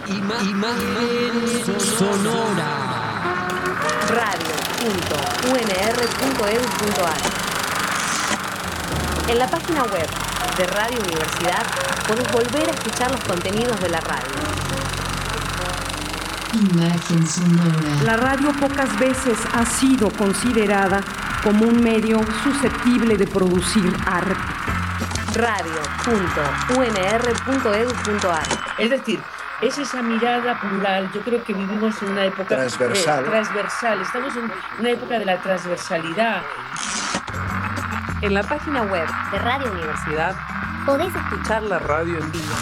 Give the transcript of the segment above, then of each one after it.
Imagen sonora. Radio.unr.edu.ar. En la página web de Radio Universidad podés volver a escuchar los contenidos de la radio. Imagen sonora. La radio pocas veces ha sido considerada como un medio susceptible de producir arte. Radio.unr.edu.ar. Es decir, es esa mirada plural. Yo creo que vivimos en una época transversal. Estamos en una época de la transversalidad. En la página web de Radio Universidad podés escuchar la radio en vivo.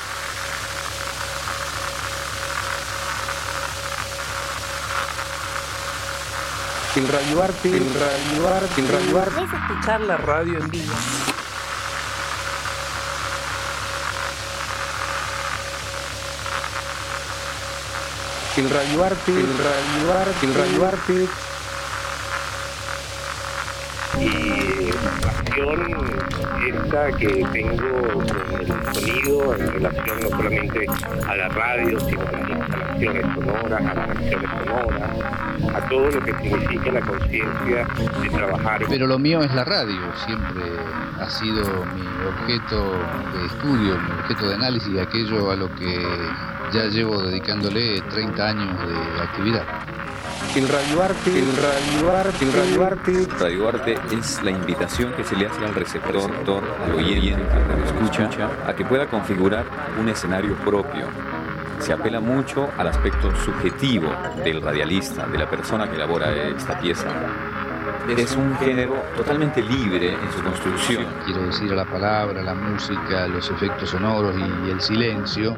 El radioarte. Podés escuchar la radio en vivo. El radioarte. Y la pasión esta que tengo con el sonido en relación no solamente a la radio, sino a las instalaciones sonoras, a las acciones sonoras, a todo lo que significa la conciencia de trabajar. Pero lo mío es la radio, siempre ha sido mi objeto de estudio, mi objeto de análisis, aquello a lo que ya llevo dedicándole 30 años de actividad. El radioarte. Radioarte es la invitación que se le hace al receptor, al oyente, al escucha, a que pueda configurar un escenario propio. Se apela mucho al aspecto subjetivo del radialista, de la persona que elabora esta pieza. Es un género totalmente libre en su construcción. Quiero decir, a la palabra, la música, los efectos sonoros y el silencio.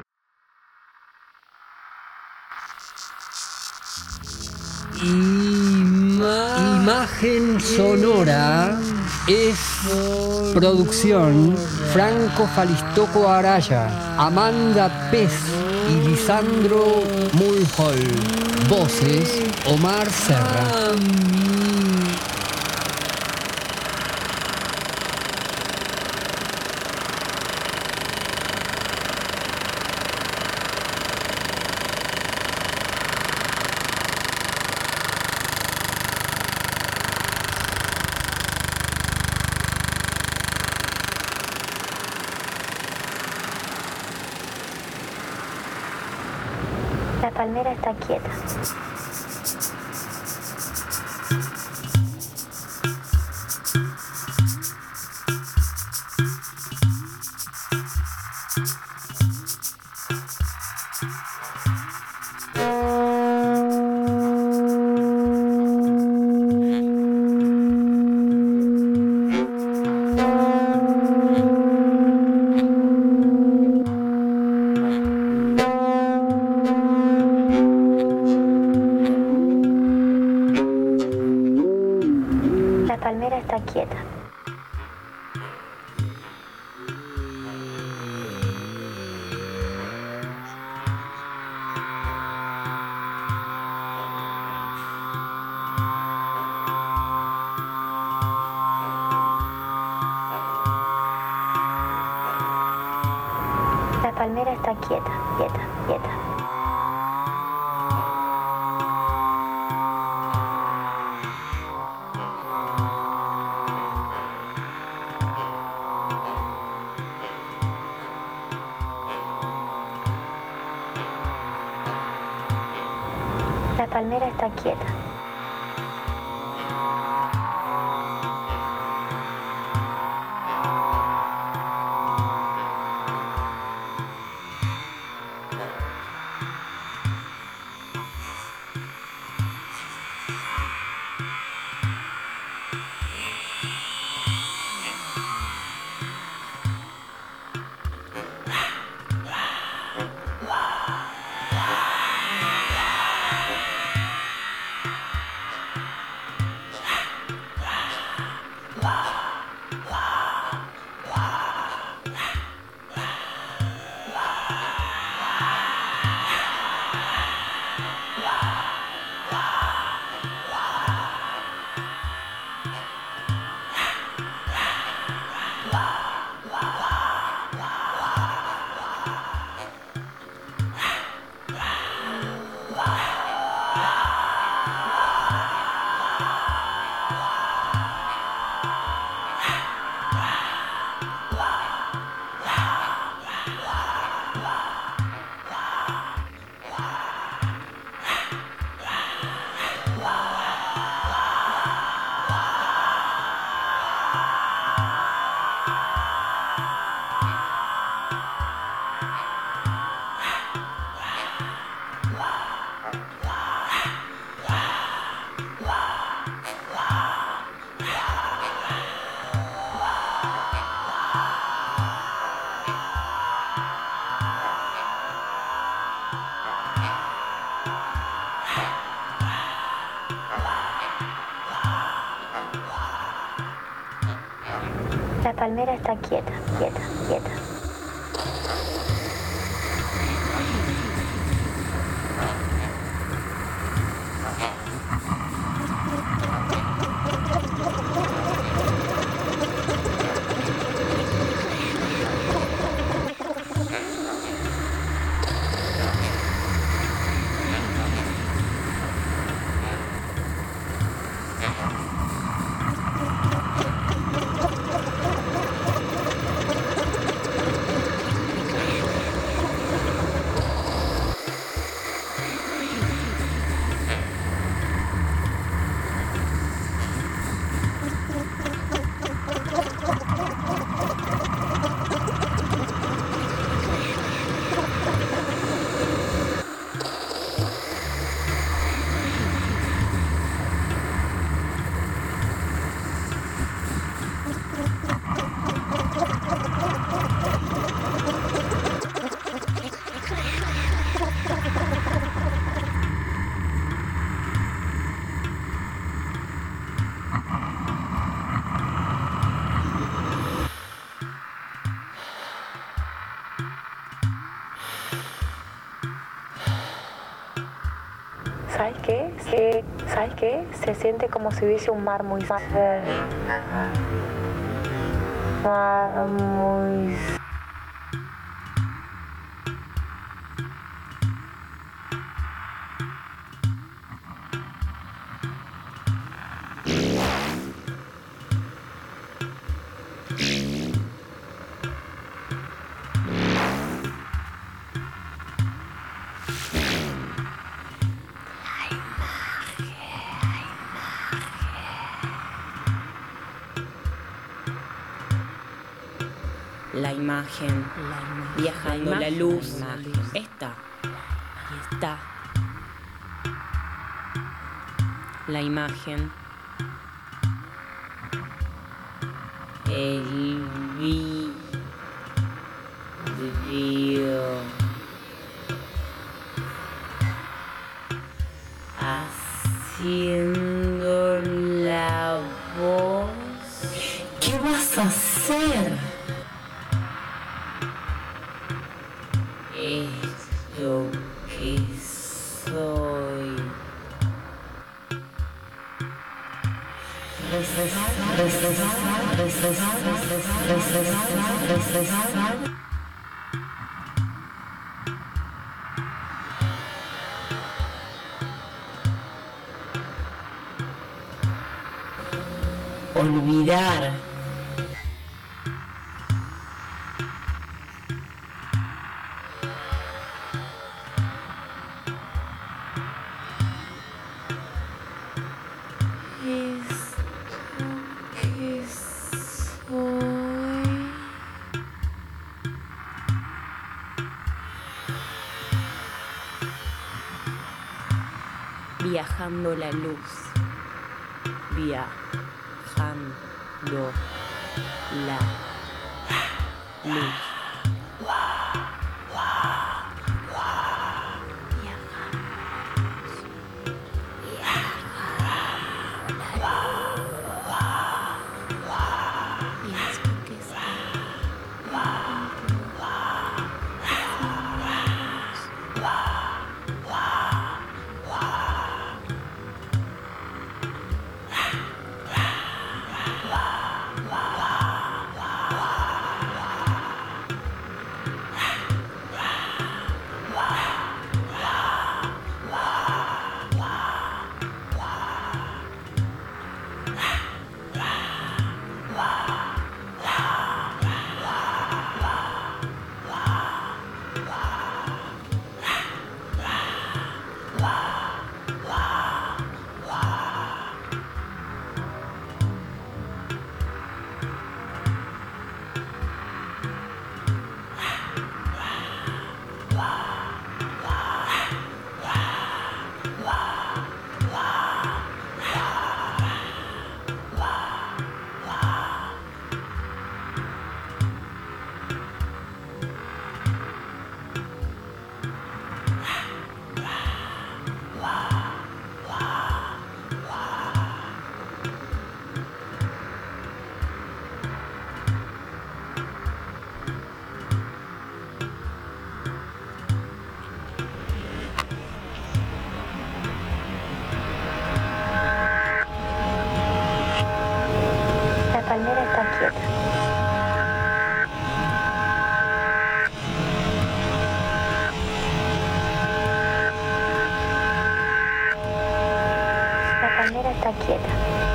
Imagen sonora es producción Franco Falistoco Araya, Amanda Pez y Lisandro Mulhol. Voces Omar Serra. La palmera está quieta. La palmera está quieta. La palmera está quieta. La palmera está quieta. La palmera está quieta, quieta, quieta. ¿Sabes qué? ¿Sabes qué? Se siente como si hubiese un mar muy... Mar muy... La imagen, viajando la luz, esta, ahí está. La imagen, el vidrio, haciendo la voz. ¿Qué vas a hacer? Esto que soy. Olvidar. Viajando la luz, viajando la luz. quieta. La palmera está quieta.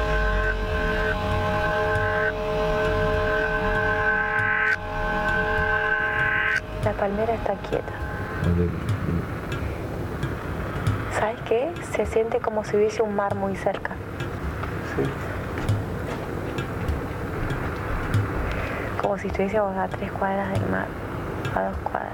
La palmera está quieta. ¿Sabes qué? Se siente como si hubiese un mar muy cerca. Sí. Como si estuviésemos a 3 cuadras del mar, a 2 cuadras.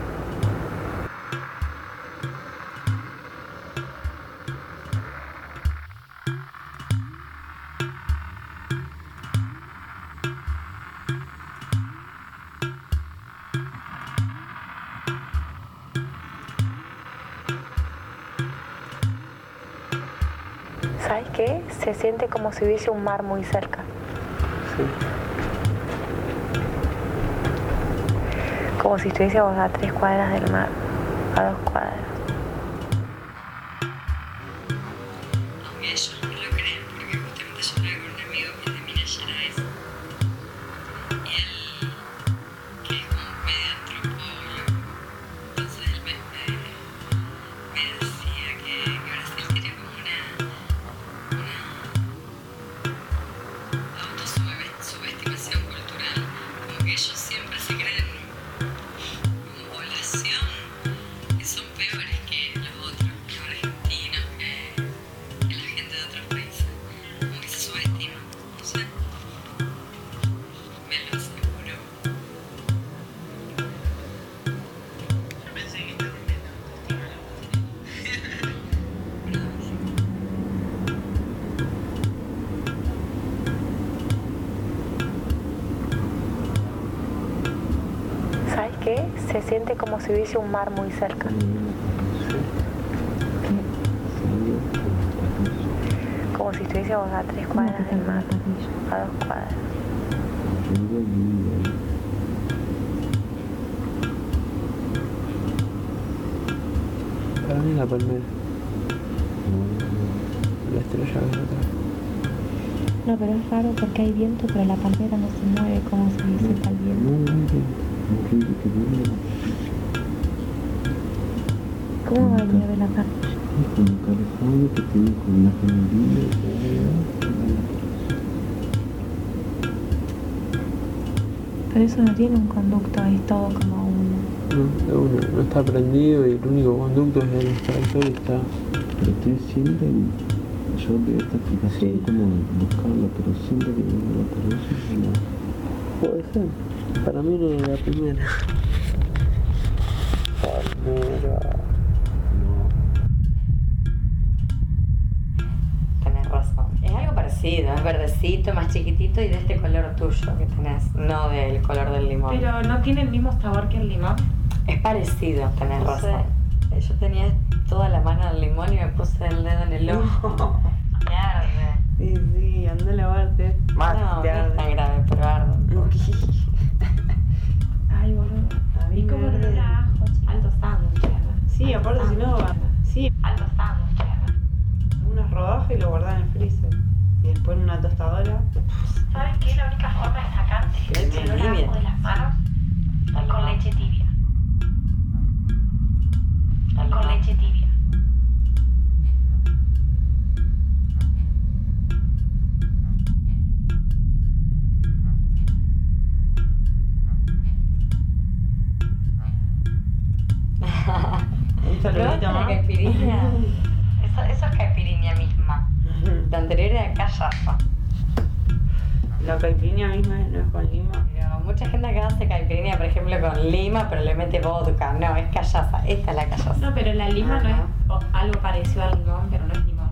¿Sabes qué? Se siente como si hubiese un mar muy cerca. Sí. Como si estuviésemos a 3 cuadras del mar, a 2 cuadras. Aunque ellos no lo creen, porque justamente yo hablaba con un amigo que es de Minas Gerais, y él, que es como medio antropólogo, entonces él me decía que Brasil tiene como una autosubestimación cultural, como que ellos siempre se creen como población que son peores que los otros, que argentinos, que la gente de otros países, como que se subestima, no sé, me lo aseguro. Yo pensé que estaba rompiendo ¿Sabes qué? Se siente como si hubiese un mar muy cerca. Como si estuviésemos a 3 cuadras del mar, a 2 cuadras. Para mí la palmera. La estrella ves atrás. No, pero es raro porque hay viento, pero la palmera no se mueve como si hubiese tal viento. ¿Cómo va a nieve la palmera? Es como California que tiene como una familia Pero eso no tiene un conducto, es todo como un... No está prendido y el único conducto es el extractor y está... Pero ustedes sienten, yo veo esta explicación como buscarla, pero siempre que veo la televisión no. Puede ser, para mí no es la primera. Palmera... Tenés razón. Es algo parecido, es verdecito, más chiquitito y de este color tuyo que tenés, no del color del limón. Pero no tiene el mismo sabor que el limón. Es parecido, tenés razón. Yo tenía toda la mano del limón y me puse el dedo en el ojo. Me arde. Sí, anda a lavarte. Más no, no es tan grave, pero arde un poquito. Ay, boludo. ¿Y cómo no la ajo, chica? Alto sándwich. Sí, aparte si no, sí, alto sándwich. Unas rodajas y lo guardan en el freezer. Y después en una tostadora. ¿Saben qué? La única forma de sacar el olor a ajo de las manos es con leche tibia. Con leche tibia. ¿Probaste la caipirinha? Eso es caipirinha misma. La anterior era callafa. La caipirinha misma no es con lima. Pero mucha gente acá hace caipirinha, por ejemplo, con lima, pero le mete vodka. No, es callafa. Esta es la callafa. No, pero la lima no es algo parecido al limón, pero no es limón.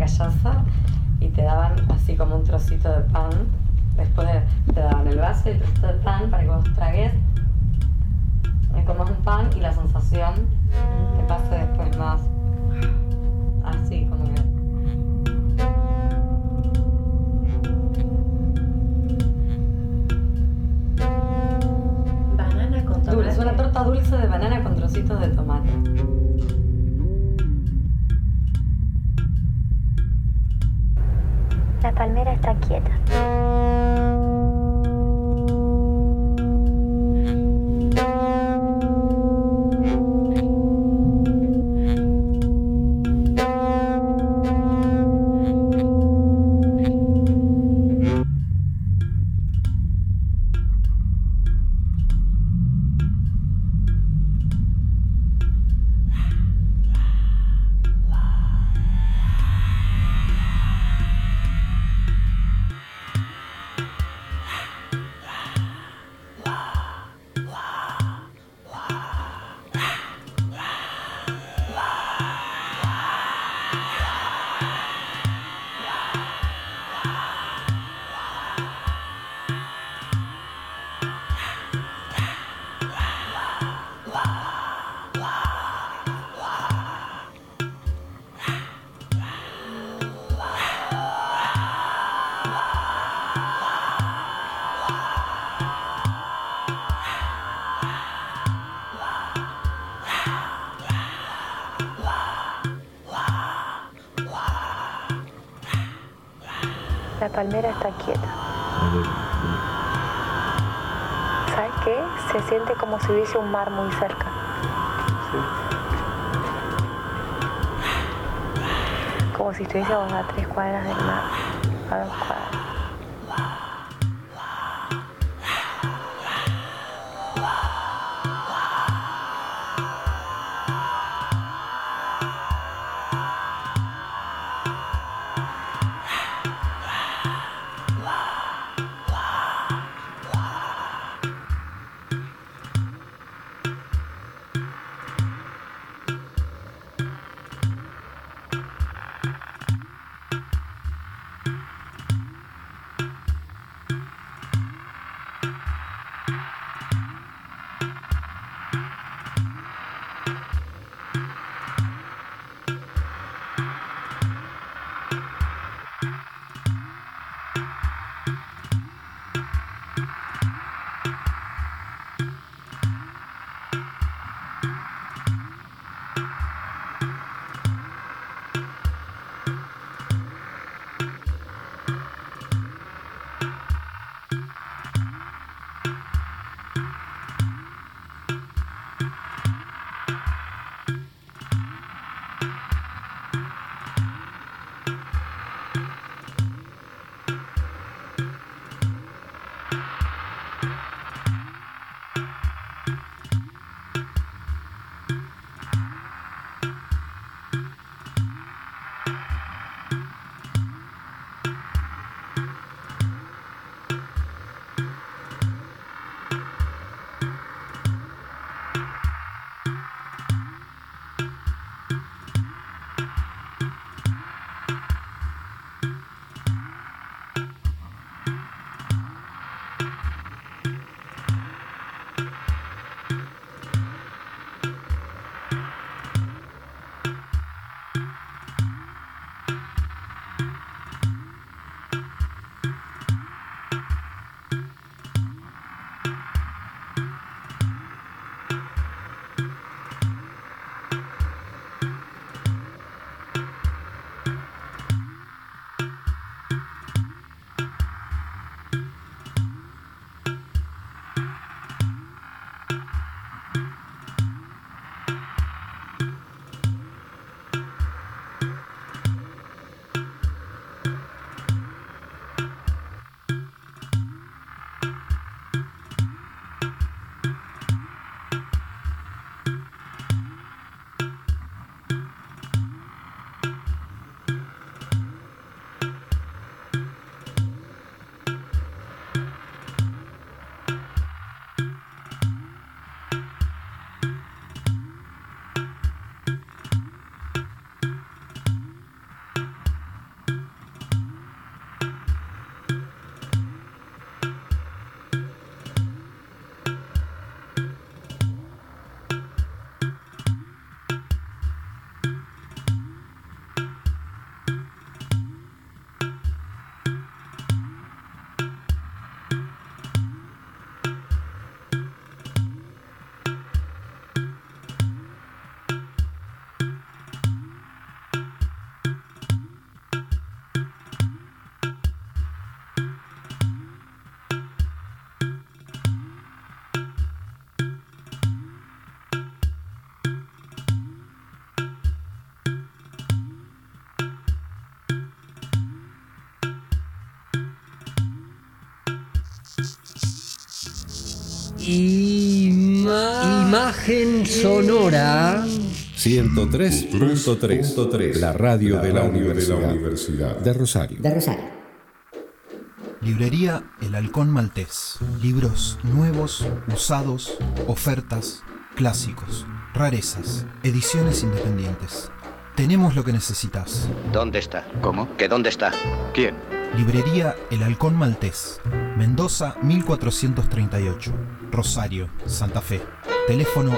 callaza y te daban así como un trocito de pan. Después te daban el vaso y el trocito de pan para que vos tragues, comas un pan y la sensación te pase después más así como que... Banana con tomate. Es una torta dulce de banana con trocitos de tomate. La palmera está quieta. La palmera está quieta. ¿Sabes qué? Se siente como si hubiese un mar muy cerca. Como si estuviésemos a 3 cuadras del mar, a 2 cuadras. Imagen sonora. 103.3, la radio de la Universidad de Rosario. Librería El Halcón Maltés. Libros nuevos, usados, ofertas, clásicos, rarezas, ediciones independientes. Tenemos lo que necesitas. ¿Dónde está? ¿Cómo? ¿Que dónde está? ¿Quién? Librería El Halcón Maltés. Mendoza 1438. Rosario, Santa Fe. Teléfono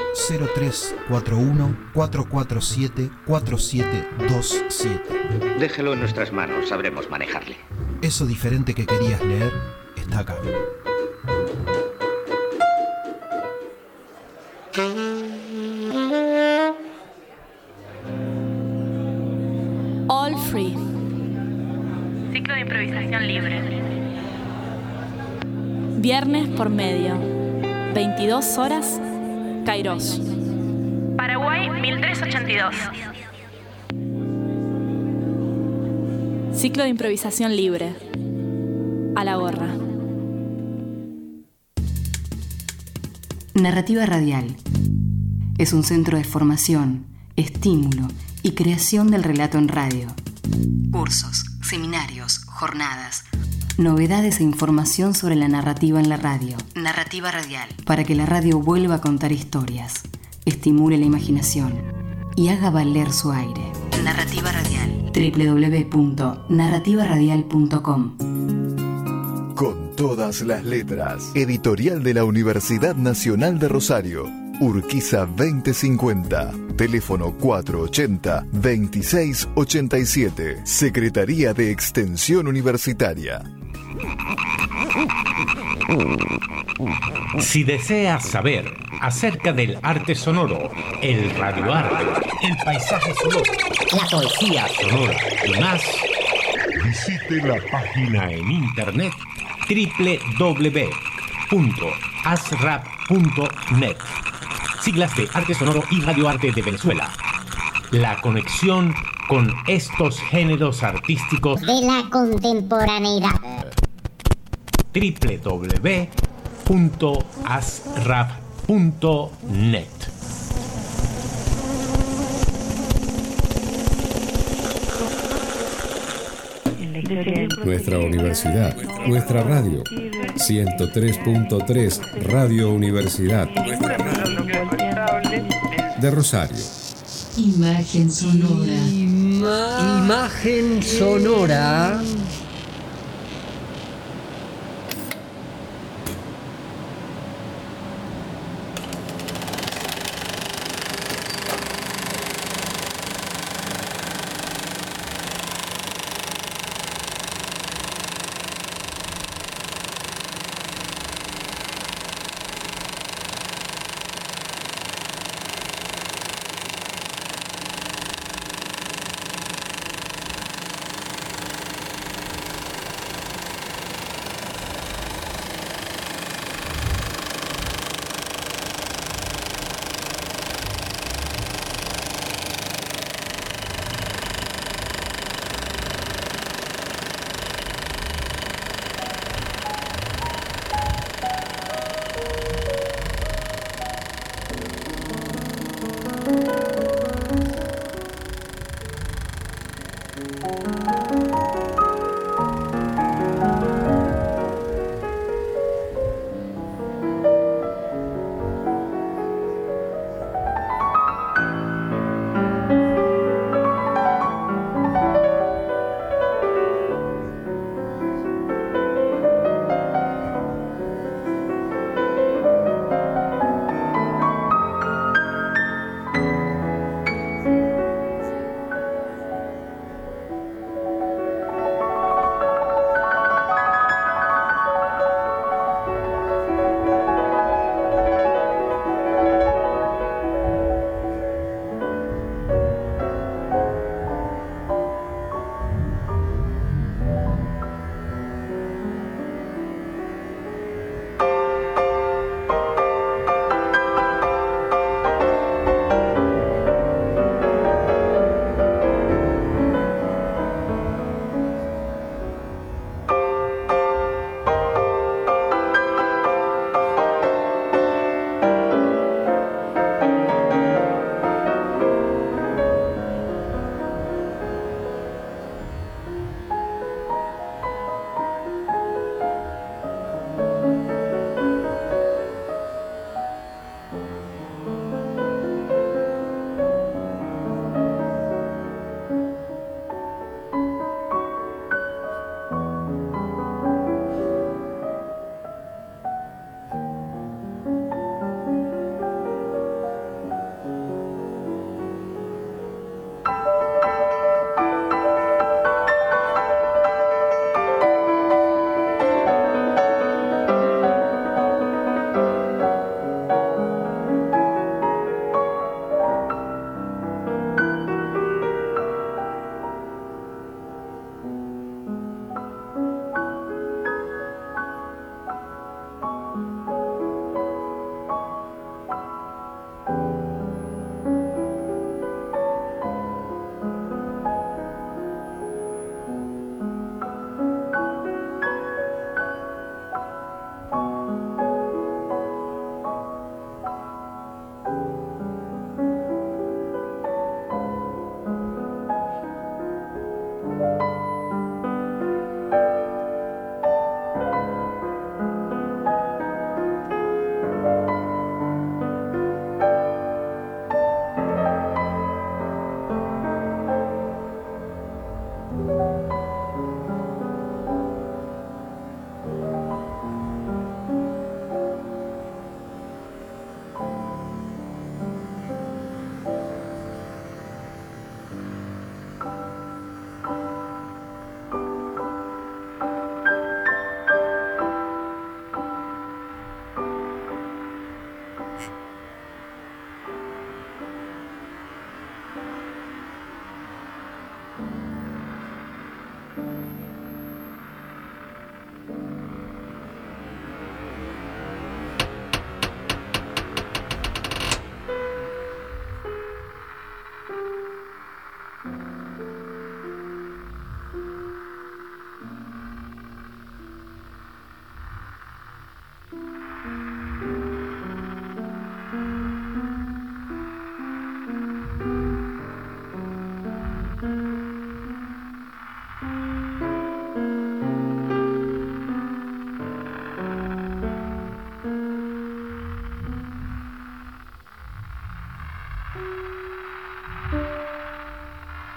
0341-447-4727. Déjelo en nuestras manos, sabremos manejarle. Eso diferente que querías leer está acá. All Free. Ciclo de improvisación libre. Viernes por medio. 22 horas. Kairos. Paraguay 1382. Ciclo de improvisación libre. A la gorra. Narrativa Radial. Es un centro de formación, estímulo y creación del relato en radio. Cursos, seminarios, jornadas, novedades e información sobre la narrativa en la radio. Narrativa Radial. Para que la radio vuelva a contar historias, estimule la imaginación y haga valer su aire. Narrativa Radial. www.narrativaradial.com. Con todas las letras. Editorial de la Universidad Nacional de Rosario. Urquiza 2050. Teléfono 480-2687. Secretaría de Extensión Universitaria. Si deseas saber acerca del arte sonoro, el radioarte, el paisaje sonoro, la poesía sonora y más, visite la página en internet www.asrap.net. Siglas de Arte Sonoro y Radioarte de Venezuela. La conexión con estos géneros artísticos de la contemporaneidad. www.asrap.net. Nuestra universidad, nuestra radio. 103.3 Radio Universidad de Rosario. Imagen sonora. Imagen sonora.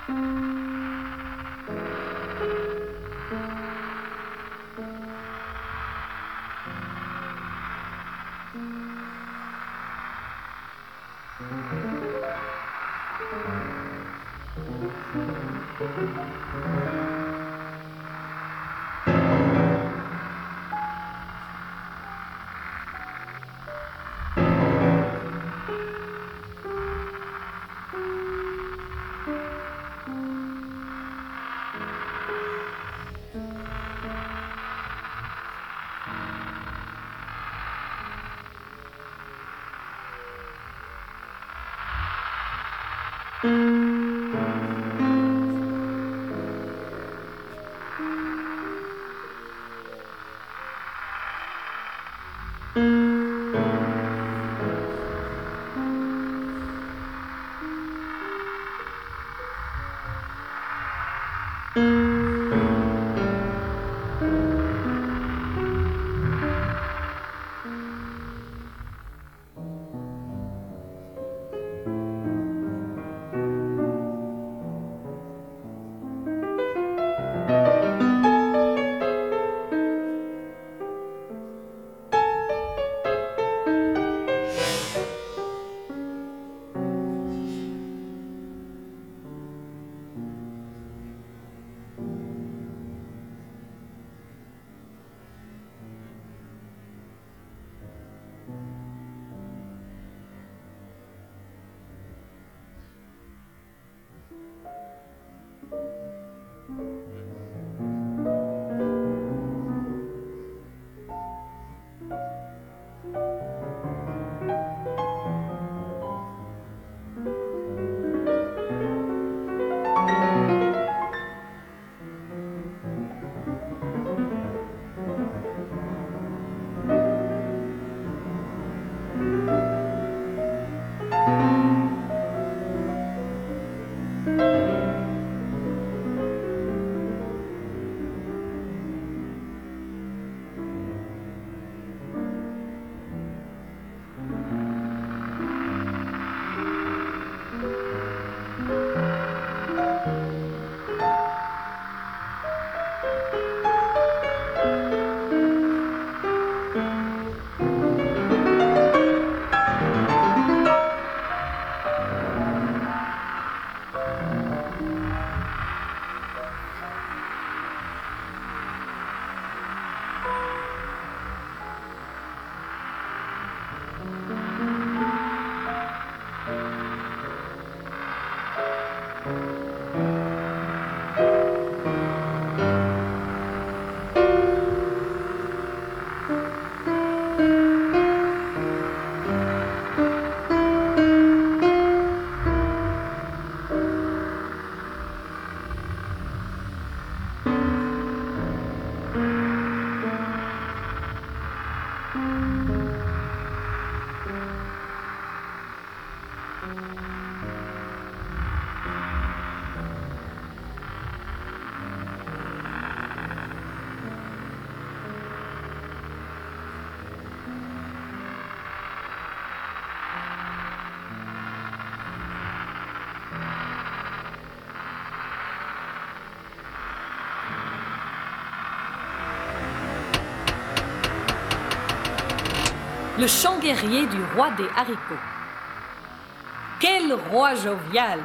Le chant guerrier du roi des haricots. Quel roi jovial!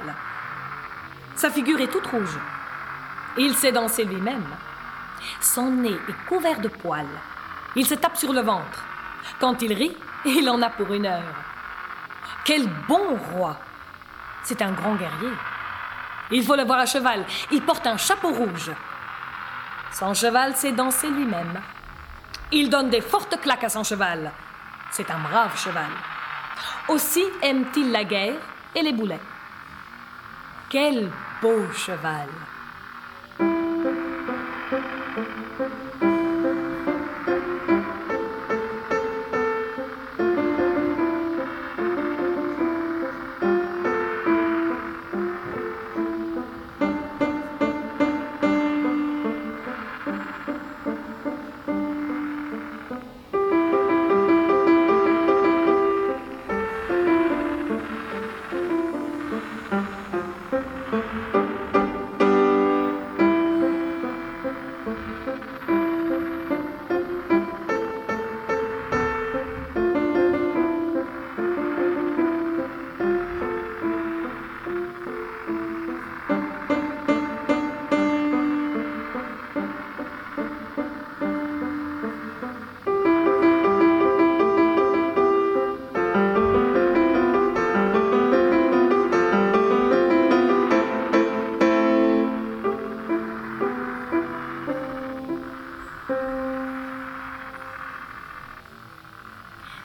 Sa figure est toute rouge. Il sait danser lui-même. Son nez est couvert de poils. Il se tape sur le ventre. Quand il rit, il en a pour 1 heure. Quel bon roi! C'est un grand guerrier. Il faut le voir à cheval. Il porte un chapeau rouge. Son cheval sait danser lui-même. Il donne des fortes claques à son cheval. C'est un brave cheval. Aussi aime-t-il la guerre et les boulets. Quel beau cheval!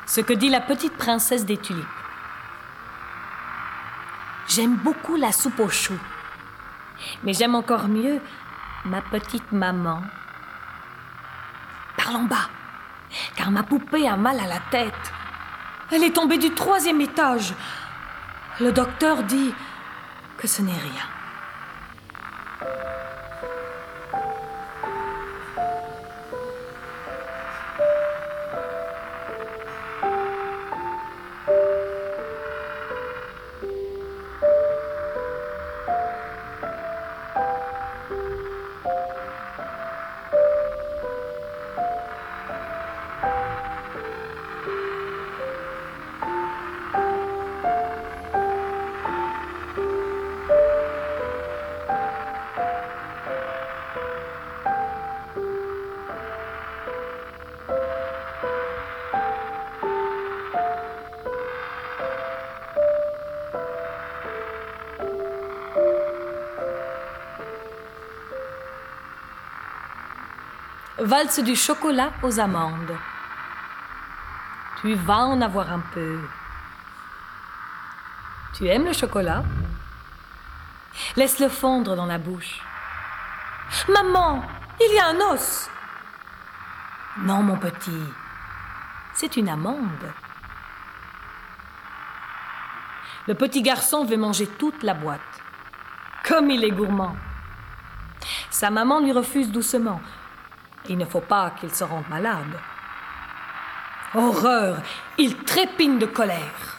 ce que dit la petite princesse des tulipes. J'aime beaucoup la soupe aux choux, mais j'aime encore mieux ma petite maman. Parlons bas, car ma poupée a mal à la tête. Elle est tombée du 3e étage. Le docteur dit que ce n'est rien. Valse du chocolat aux amandes. Tu vas en avoir un peu. Tu aimes le chocolat? Laisse-le fondre dans la bouche. Maman, il y a un os. Non, mon petit, c'est une amande. Le petit garçon veut manger toute la boîte. Comme il est gourmand. Sa maman lui refuse doucement. Il ne faut pas qu'il se rende malade. Horreur! Il trépigne de colère.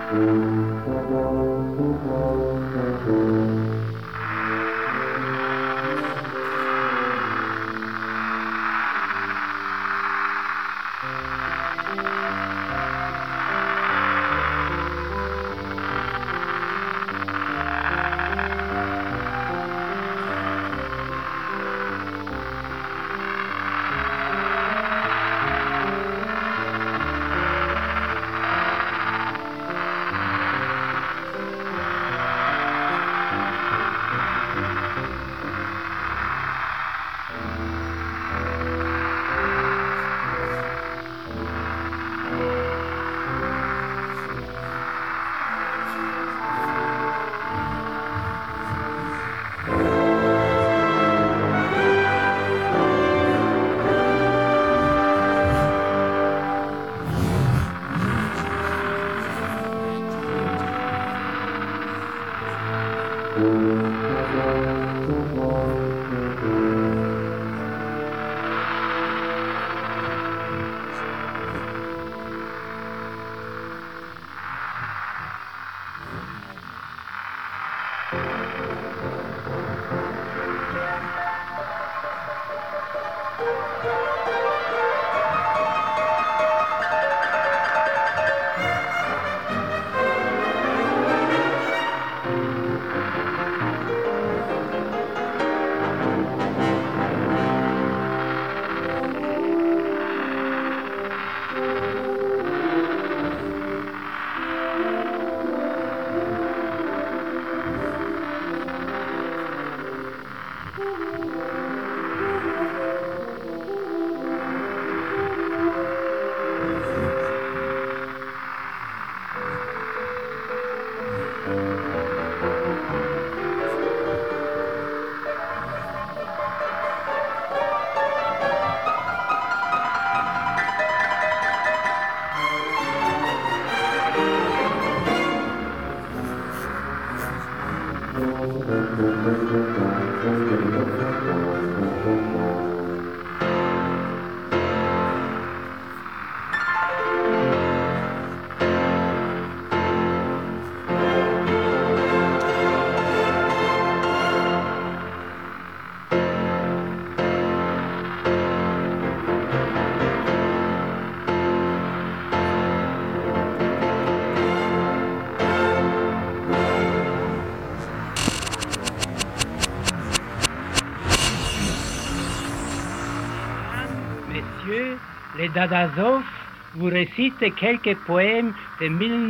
Les Dadazov vous récite quelques poèmes de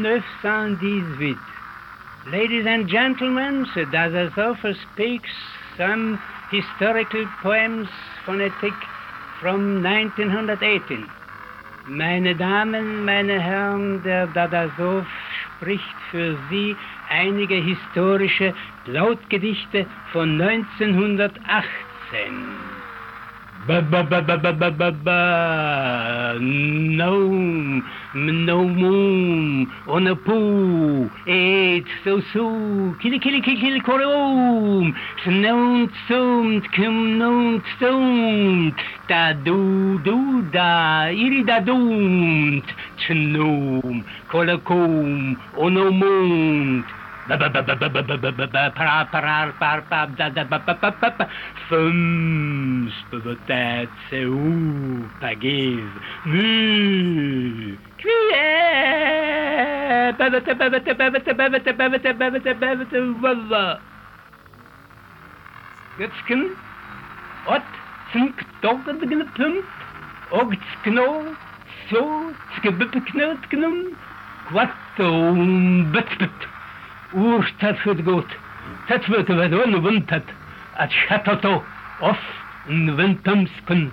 1918. Ladies and gentlemen, the Dadazov speaks some historical poems phonetic from 1918. Meine Damen, meine Herren, der Dadazov spricht für Sie einige historische Lautgedichte von 1918. Ba-ba-ba-ba-ba-ba-ba, Nom, Nomum, Onapu, Et, So-Su, Kili-Kili-Kili-Koreum, Snound-Sumt, Kim-Nound-Stumt, Da-Du-Du-Da, Iri-Da-Dumt, Tnum, Kolakum, Onomunt, Fums, Babatat, Seu, Pagiz, Mu, Cuier, Babata, Babata, Babata, Babata, Babata, Babata, Babata, Walla. Getsken, Ot, Sink, Doggen, Pump, Ogtskno, So, Skibipknötknum, Quattum, Bitbit. Dat wordt goed. Dat wordt wat onwintet. Het schatelt of een wintumsken.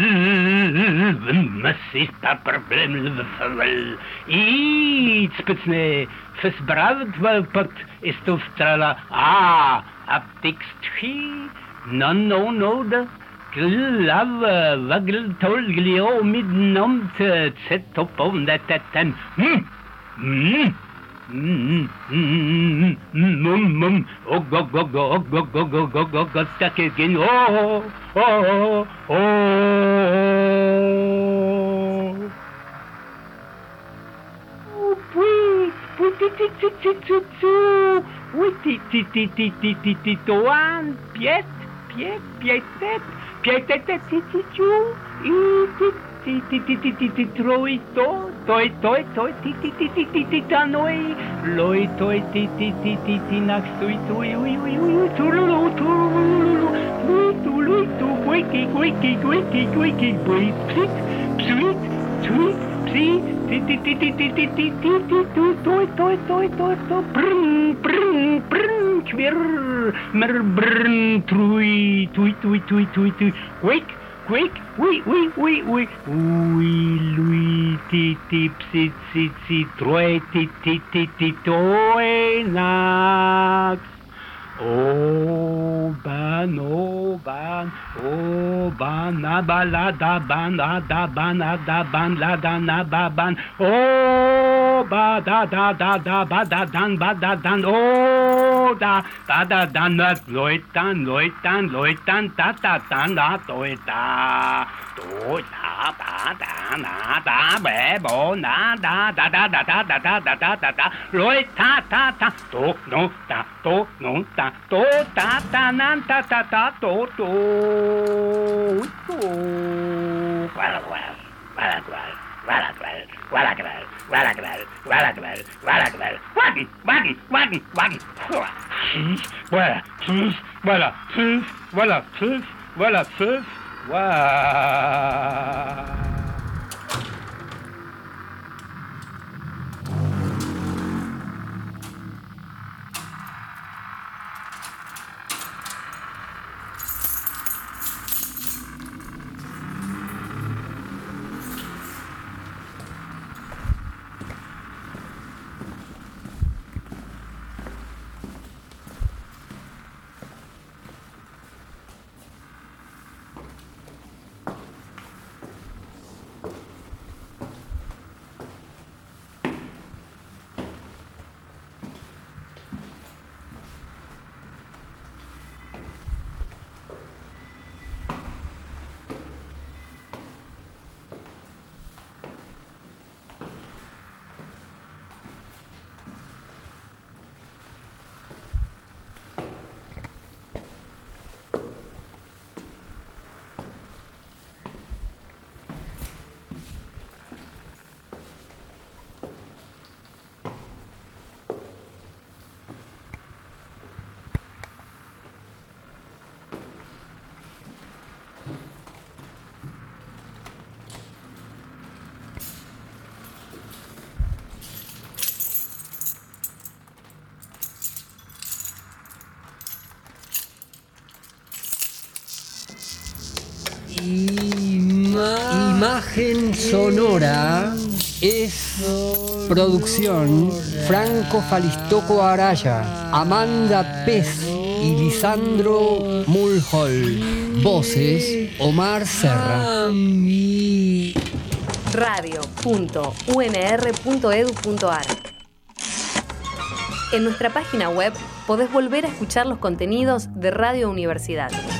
Massief dat probleem verwel. Iets spitsne. Versbravet welpert is toeftrala. Aptikstchi. No. Glav, wagel, tolglio, midnomt, set op om dat ten. Mum, go, stuck again. Oh. Put it Quick, oui, lui, titi, psi, troi, titi, toi, nax. O ban, nabalada, ban, lada, nababan. O ba da, badadan, o da, loitan, ta, na, toita, da, bebo, na, da, loita, ta, to, no, ta, to, nan, ta, to, Voilà. Imagen sonora es producción Franco Falistoco Araya, Amanda Pez y Lisandro Mulhall. Voces Omar Serra. radio.unr.edu.ar. En nuestra página web podés volver a escuchar los contenidos de Radio Universidad.